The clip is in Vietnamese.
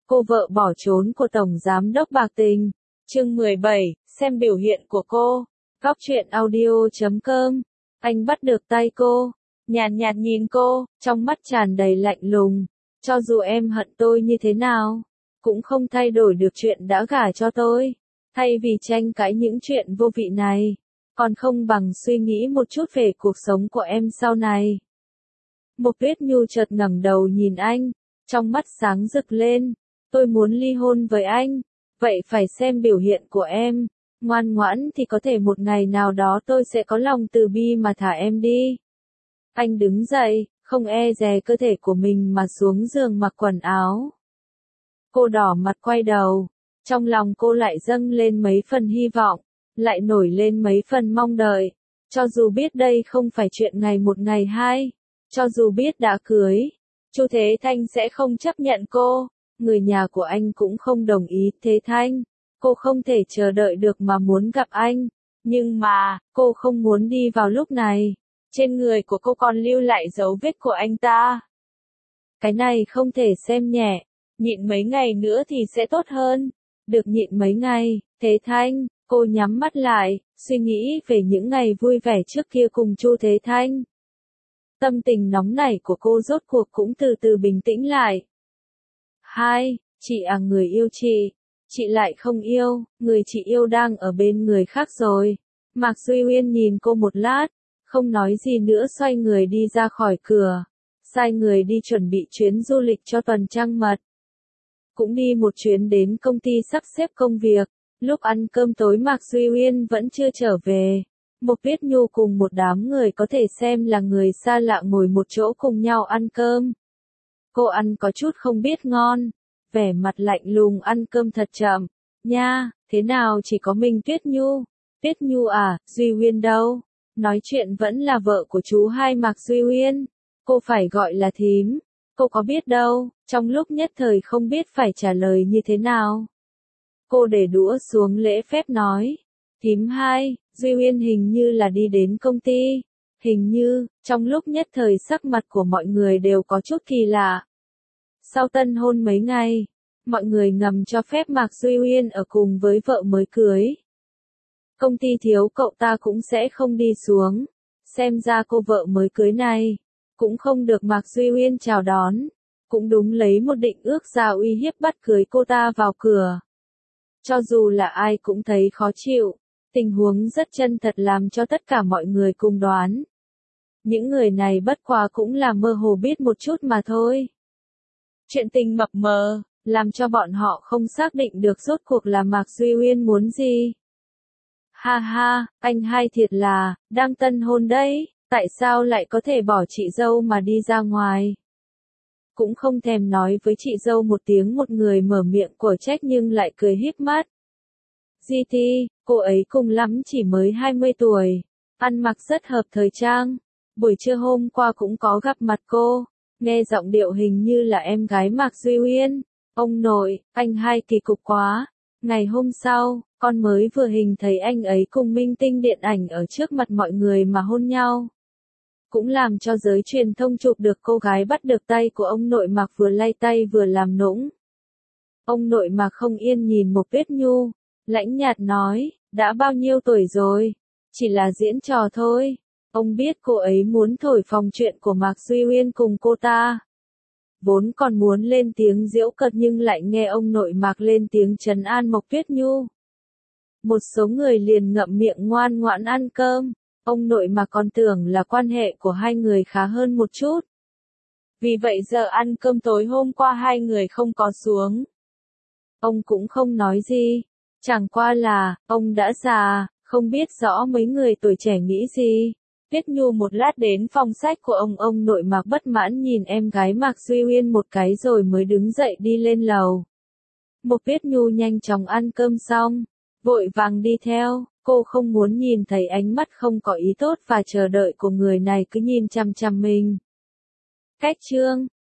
cô vợ bỏ trốn của Tổng Giám đốc bạc tình. Chương 17, xem biểu hiện của cô. Góc truyện audio.com. Anh bắt được tay cô, nhàn nhạt nhìn cô, trong mắt tràn đầy lạnh lùng. Cho dù em hận tôi như thế nào, cũng không thay đổi được chuyện đã gả cho tôi. Thay vì tranh cãi những chuyện vô vị này, còn không bằng suy nghĩ một chút về cuộc sống của em sau này. Mộc Tuyết Nhu chợt ngẩng đầu nhìn anh, trong mắt sáng rực lên. Tôi muốn ly hôn với anh, vậy phải xem biểu hiện của em. Ngoan ngoãn thì có thể một ngày nào đó tôi sẽ có lòng từ bi mà thả em đi. Anh đứng dậy, không e dè cơ thể của mình mà xuống giường mặc quần áo. Cô đỏ mặt quay đầu, trong lòng cô lại dâng lên mấy phần hy vọng, lại nổi lên mấy phần mong đợi. Cho dù biết đây không phải chuyện ngày một ngày hai, cho dù biết đã cưới, Chu Thế Thanh sẽ không chấp nhận cô, người nhà của anh cũng không đồng ý. Thế Thanh, cô không thể chờ đợi được mà muốn gặp anh, nhưng mà, cô không muốn đi vào lúc này. Trên người của cô còn lưu lại dấu vết của anh ta. Cái này không thể xem nhẹ, nhịn mấy ngày nữa thì sẽ tốt hơn. Được nhịn mấy ngày, Thế Thanh, cô nhắm mắt lại, suy nghĩ về những ngày vui vẻ trước kia cùng Chu Thế Thanh. Tâm tình nóng nảy của cô rốt cuộc cũng từ từ bình tĩnh lại. Chị à, người yêu chị lại không yêu, người chị yêu đang ở bên người khác rồi. Mạc Duy Uyên nhìn cô một lát, không nói gì nữa xoay người đi ra khỏi cửa, sai người đi chuẩn bị chuyến du lịch cho tuần trăng mật. Cũng đi một chuyến đến công ty sắp xếp công việc, lúc ăn cơm tối Mạc Duy Uyên vẫn chưa trở về. Mộc Tuyết Nhu cùng một đám người có thể xem là người xa lạ ngồi một chỗ cùng nhau ăn cơm. Cô ăn có chút không biết ngon, vẻ mặt lạnh lùng ăn cơm thật chậm. Nha, thế nào chỉ có mình Tuyết Nhu? Tuyết Nhu à, Duy Uyên đâu? Nói chuyện vẫn là vợ của chú hai Mạc Duy Uyên. Cô phải gọi là thím. Cô có biết đâu, trong lúc nhất thời không biết phải trả lời như thế nào. Cô để đũa xuống lễ phép nói. Thím hai, Duy Uyên hình như là đi đến công ty. Hình như, trong lúc nhất thời sắc mặt của mọi người đều có chút kỳ lạ. Sau tân hôn mấy ngày, mọi người ngầm cho phép Mạc Duy Uyên ở cùng với vợ mới cưới. Công ty thiếu cậu ta cũng sẽ không đi xuống. Xem ra cô vợ mới cưới này, cũng không được Mạc Duy Uyên chào đón. Cũng đúng lấy một định ước ra uy hiếp bắt cưới cô ta vào cửa. Cho dù là ai cũng thấy khó chịu, tình huống rất chân thật làm cho tất cả mọi người cùng đoán. Những người này bất quá cũng là mơ hồ biết một chút mà thôi. Chuyện tình mập mờ, làm cho bọn họ không xác định được rốt cuộc là Mạc Duy Uyên muốn gì. Ha ha, anh hai thiệt là, đang tân hôn đấy, tại sao lại có thể bỏ chị dâu mà đi ra ngoài? Cũng không thèm nói với chị dâu một tiếng, một người mở miệng của trách nhưng lại cười híp mắt. GT, cô ấy cùng lắm chỉ mới 20 tuổi, ăn mặc rất hợp thời trang. Buổi trưa hôm qua cũng có gặp mặt cô, nghe giọng điệu hình như là em gái Mạc Duy Uyên. Ông nội, anh hai kỳ cục quá. Ngày hôm sau, con mới vừa hình thấy anh ấy cùng minh tinh điện ảnh ở trước mặt mọi người mà hôn nhau. Cũng làm cho giới truyền thông chụp được cô gái bắt được tay của ông nội Mạc vừa lay tay vừa làm nũng. Ông nội Mạc không yên nhìn Mộc Tuyết Nhu, lãnh nhạt nói, đã bao nhiêu tuổi rồi? Chỉ là diễn trò thôi. Ông biết cô ấy muốn thổi phồng chuyện của Mạc Duy Uyên cùng cô ta. Vốn còn muốn lên tiếng giễu cợt nhưng lại nghe ông nội Mạc lên tiếng trấn an Mộc Tuyết Nhu. Một số người liền ngậm miệng ngoan ngoãn ăn cơm. Ông nội Mạc còn tưởng là quan hệ của hai người khá hơn một chút. Vì vậy giờ ăn cơm tối hôm qua hai người không có xuống. Ông cũng không nói gì. Chẳng qua là, ông đã già, không biết rõ mấy người tuổi trẻ nghĩ gì. Tuyết Nhu một lát đến phòng sách của ông nội Mạc bất mãn nhìn em gái Mạc Duy Uyên một cái rồi mới đứng dậy đi lên lầu. Mộc Tuyết Nhu nhanh chóng ăn cơm xong, vội vàng đi theo, cô không muốn nhìn thấy ánh mắt không có ý tốt và chờ đợi của người này cứ nhìn chằm chằm mình. Cách chương